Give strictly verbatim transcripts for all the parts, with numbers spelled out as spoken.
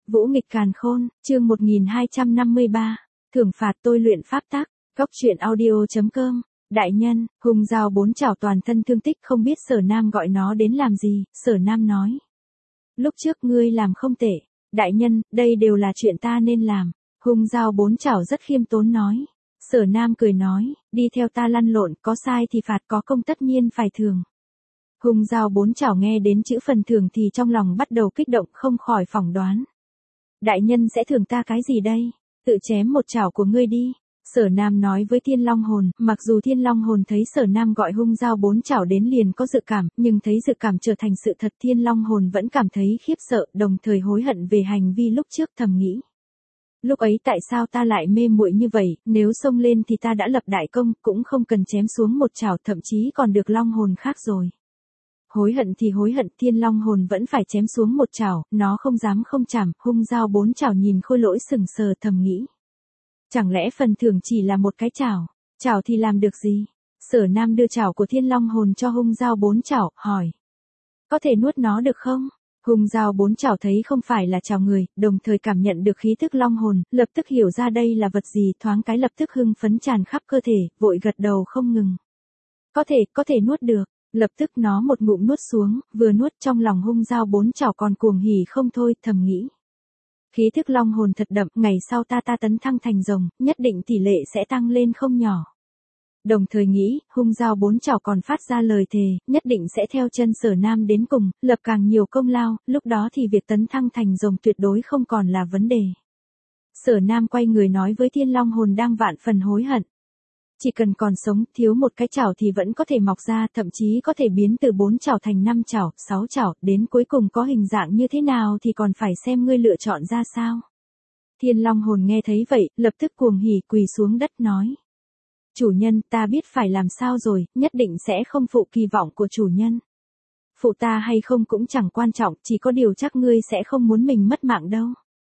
Vũ nghịch càn khôn, chương một nghìn hai trăm năm mươi ba, thưởng phạt tôi luyện pháp tắc, Cốc truyện audio chấm com. Đại nhân, hung dao bốn chảo toàn thân thương tích không biết Sở Nam gọi nó đến làm gì, Sở Nam nói. Lúc trước ngươi làm không tệ, đại nhân, đây đều là chuyện ta nên làm, hung dao bốn chảo rất khiêm tốn nói. Sở Nam cười nói, đi theo ta lăn lộn, có sai thì phạt, có công tất nhiên phải thưởng. Hung dao bốn chảo nghe đến chữ phần thưởng thì trong lòng bắt đầu kích động không khỏi phỏng đoán. Đại nhân sẽ thưởng ta cái gì đây? Tự chém một chảo của ngươi đi. Sở Nam nói với Thiên Long Hồn, mặc dù Thiên Long Hồn thấy Sở Nam gọi hung dao bốn chảo đến liền có dự cảm, nhưng thấy dự cảm trở thành sự thật Thiên Long Hồn vẫn cảm thấy khiếp sợ, đồng thời hối hận về hành vi lúc trước thầm nghĩ. Lúc ấy tại sao ta lại mê muội như vậy, nếu xông lên thì ta đã lập đại công, cũng không cần chém xuống một chảo, thậm chí còn được Long Hồn khác rồi. Hối hận thì hối hận, Thiên Long Hồn vẫn phải chém xuống một chảo, nó không dám không chảm, hung dao bốn chảo nhìn Khôi Lỗi sừng sờ thầm nghĩ. Chẳng lẽ phần thưởng chỉ là một cái chảo, chảo thì làm được gì? Sở Nam đưa chảo của Thiên Long Hồn cho hung dao bốn chảo, hỏi. Có thể nuốt nó được không? Hung dao bốn chảo thấy không phải là chảo người, đồng thời cảm nhận được khí thức Long Hồn, lập tức hiểu ra đây là vật gì, thoáng cái lập tức hưng phấn tràn khắp cơ thể, vội gật đầu không ngừng. Có thể, có thể nuốt được. Lập tức nó một ngụm nuốt xuống, vừa nuốt trong lòng hung dao bốn chảo còn cuồng hỉ không thôi, thầm nghĩ. Khí thức Long Hồn thật đậm, ngày sau ta ta tấn thăng thành rồng, nhất định tỷ lệ sẽ tăng lên không nhỏ. Đồng thời nghĩ, hung dao bốn chảo còn phát ra lời thề, nhất định sẽ theo chân Sở Nam đến cùng, lập càng nhiều công lao, lúc đó thì việc tấn thăng thành rồng tuyệt đối không còn là vấn đề. Sở Nam quay người nói với Thiên Long Hồn đang vạn phần hối hận. Chỉ cần còn sống, thiếu một cái chảo thì vẫn có thể mọc ra, thậm chí có thể biến từ bốn chảo thành năm chảo, sáu chảo, đến cuối cùng có hình dạng như thế nào thì còn phải xem ngươi lựa chọn ra sao. Thiên Long Hồn nghe thấy vậy, lập tức cuồng hỉ quỳ xuống đất nói. Chủ nhân, ta biết phải làm sao rồi, nhất định sẽ không phụ kỳ vọng của chủ nhân. Phụ ta hay không cũng chẳng quan trọng, chỉ có điều chắc ngươi sẽ không muốn mình mất mạng đâu.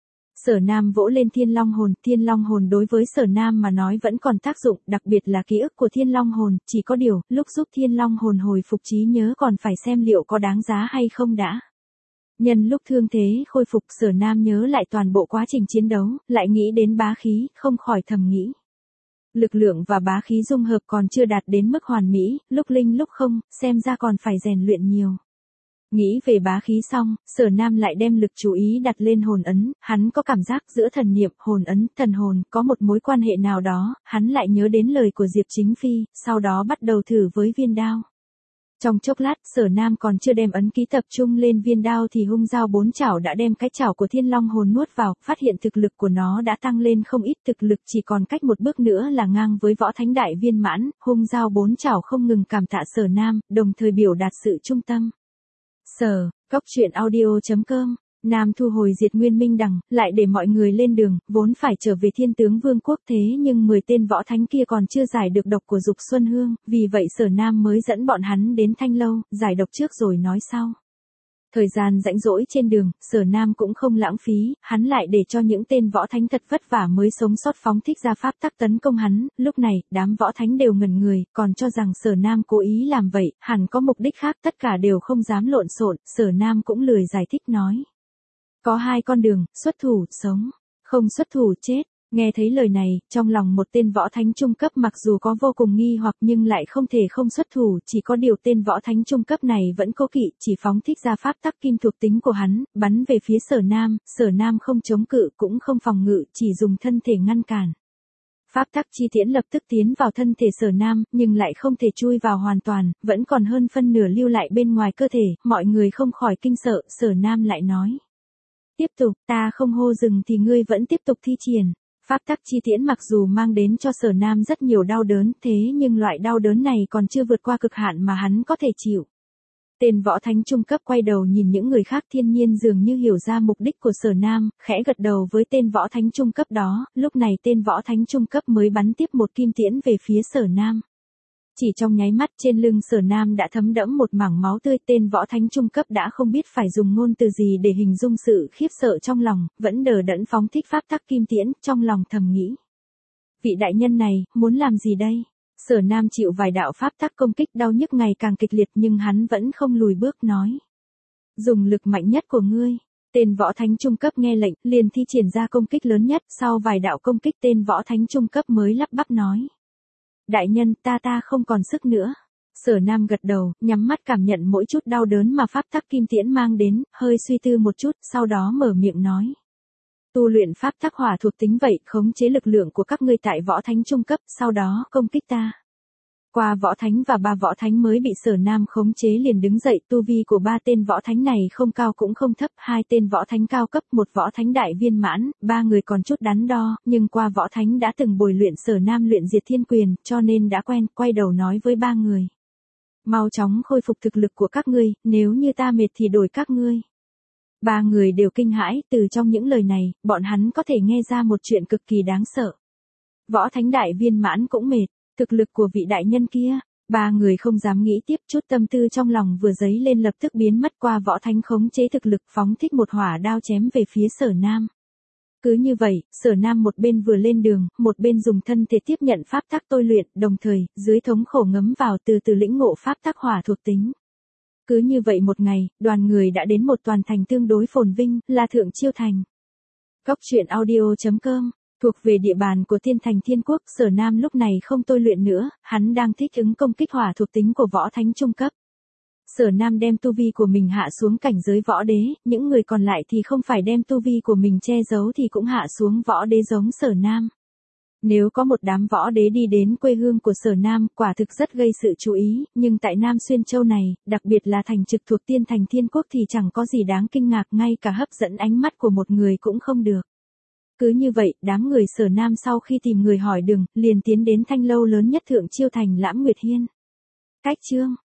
Sở Nam vỗ lên Thiên Long Hồn, Thiên Long Hồn đối với Sở Nam mà nói vẫn còn tác dụng, đặc biệt là ký ức của Thiên Long Hồn, chỉ có điều, lúc giúp Thiên Long Hồn hồi phục trí nhớ còn phải xem liệu có đáng giá hay không đã. Nhân lúc thương thế khôi phục, Sở Nam nhớ lại toàn bộ quá trình chiến đấu, lại nghĩ đến bá khí, không khỏi thầm nghĩ. Lực lượng và bá khí dung hợp còn chưa đạt đến mức hoàn mỹ, lúc linh lúc không, xem ra còn phải rèn luyện nhiều. Nghĩ về bá khí xong, Sở Nam lại đem lực chú ý đặt lên hồn ấn, hắn có cảm giác giữa thần niệm, hồn ấn, thần hồn, có một mối quan hệ nào đó, hắn lại nhớ đến lời của Diệp Chính Phi, sau đó bắt đầu thử với viên đao. Trong chốc lát, Sở Nam còn chưa đem ấn ký tập trung lên viên đao thì hung dao bốn chảo đã đem cái chảo của Thiên Long Hồn nuốt vào, phát hiện thực lực của nó đã tăng lên không ít, thực lực chỉ còn cách một bước nữa là ngang với võ thánh đại viên mãn, hung dao bốn chảo không ngừng cảm tạ Sở Nam, đồng thời biểu đạt sự trung tâm. Sở, Cốc truyện audio chấm com, Nam thu hồi Diệt Nguyên Minh Đằng, lại để mọi người lên đường, vốn phải trở về Thiên Tướng Vương quốc thế nhưng mười tên võ thánh kia còn chưa giải được độc của Dục Xuân Hương, vì vậy Sở Nam mới dẫn bọn hắn đến Thanh Lâu, giải độc trước rồi nói sau. Thời gian rãnh rỗi trên đường, Sở Nam cũng không lãng phí, hắn lại để cho những tên võ thánh thật vất vả mới sống sót phóng thích ra pháp tắc tấn công hắn, lúc này, đám võ thánh đều ngẩn người, còn cho rằng Sở Nam cố ý làm vậy, hẳn có mục đích khác, tất cả đều không dám lộn xộn, Sở Nam cũng lười giải thích nói. Có hai con đường, xuất thủ, sống, không xuất thủ, chết. Nghe thấy lời này, trong lòng một tên võ thánh trung cấp mặc dù có vô cùng nghi hoặc nhưng lại không thể không xuất thủ, chỉ có điều tên võ thánh trung cấp này vẫn cố kỵ, chỉ phóng thích ra pháp tắc kim thuộc tính của hắn, bắn về phía Sở Nam, Sở Nam không chống cự cũng không phòng ngự, chỉ dùng thân thể ngăn cản. Pháp tắc chi tiễn lập tức tiến vào thân thể Sở Nam, nhưng lại không thể chui vào hoàn toàn, vẫn còn hơn phân nửa lưu lại bên ngoài cơ thể, mọi người không khỏi kinh sợ, Sở Nam lại nói. Tiếp tục, ta không hô dừng thì ngươi vẫn tiếp tục thi triển. Pháp tắc chi tiễn mặc dù mang đến cho Sở Nam rất nhiều đau đớn, thế nhưng loại đau đớn này còn chưa vượt qua cực hạn mà hắn có thể chịu. Tên võ thánh trung cấp quay đầu nhìn những người khác, thiên nhiên dường như hiểu ra mục đích của Sở Nam, khẽ gật đầu với tên võ thánh trung cấp đó, lúc này tên võ thánh trung cấp mới bắn tiếp một kim tiễn về phía Sở Nam. Chỉ trong nháy mắt trên lưng Sở Nam đã thấm đẫm một mảng máu tươi, tên võ thánh trung cấp đã không biết phải dùng ngôn từ gì để hình dung sự khiếp sợ trong lòng, vẫn đờ đẫn phóng thích pháp tắc kim tiễn, trong lòng thầm nghĩ. Vị đại nhân này, muốn làm gì đây? Sở Nam chịu vài đạo pháp tắc công kích đau nhức ngày càng kịch liệt nhưng hắn vẫn không lùi bước nói. Dùng lực mạnh nhất của ngươi. Tên võ thánh trung cấp nghe lệnh, liền thi triển ra công kích lớn nhất, sau vài đạo công kích tên võ thánh trung cấp mới lắp bắp nói. Đại nhân, ta ta không còn sức nữa. Sở Nam gật đầu, nhắm mắt cảm nhận mỗi chút đau đớn mà pháp tắc kim tiễn mang đến, hơi suy tư một chút, sau đó mở miệng nói. Tu luyện pháp tắc hỏa thuộc tính vậy, khống chế lực lượng của các ngươi tại võ thánh trung cấp, sau đó công kích ta. Qua võ thánh và ba võ thánh mới bị Sở Nam khống chế liền đứng dậy, tu vi của ba tên võ thánh này không cao cũng không thấp, hai tên võ thánh cao cấp, một võ thánh đại viên mãn, ba người còn chút đắn đo, nhưng qua võ thánh đã từng bồi luyện Sở Nam luyện diệt thiên quyền, cho nên đã quen, quay đầu nói với ba người. Mau chóng khôi phục thực lực của các ngươi, nếu như ta mệt thì đổi các ngươi. Ba người đều kinh hãi, từ trong những lời này, bọn hắn có thể nghe ra một chuyện cực kỳ đáng sợ. Võ thánh đại viên mãn cũng mệt, thực lực của vị đại nhân kia, ba người không dám nghĩ tiếp, chút tâm tư trong lòng vừa dấy lên lập tức biến mất. Qua võ thánh khống chế thực lực phóng thích một hỏa đao chém về phía Sở Nam. Cứ như vậy, Sở Nam một bên vừa lên đường, một bên dùng thân thể tiếp nhận pháp tắc tôi luyện, đồng thời, dưới thống khổ ngấm vào từ từ lĩnh ngộ pháp tắc hỏa thuộc tính. Cứ như vậy một ngày, đoàn người đã đến một toàn thành tương đối phồn vinh, là Thượng Chiêu Thành. Góc truyện audio chấm com, thuộc về địa bàn của Thiên Thành Thiên Quốc, Sở Nam lúc này không tôi luyện nữa, hắn đang thích ứng công kích hỏa thuộc tính của võ thánh trung cấp. Sở Nam đem tu vi của mình hạ xuống cảnh giới võ đế, những người còn lại thì không phải đem tu vi của mình che giấu thì cũng hạ xuống võ đế giống Sở Nam. Nếu có một đám võ đế đi đến quê hương của Sở Nam, quả thực rất gây sự chú ý, nhưng tại Nam Xuyên Châu này, đặc biệt là thành trực thuộc Tiên Thành Thiên Quốc thì chẳng có gì đáng kinh ngạc, ngay cả hấp dẫn ánh mắt của một người cũng không được. Cứ như vậy, đám người Sở Nam sau khi tìm người hỏi đường, liền tiến đến thanh lâu lớn nhất Thượng Chiêu Thành Lãm Nguyệt Hiên. Cách chương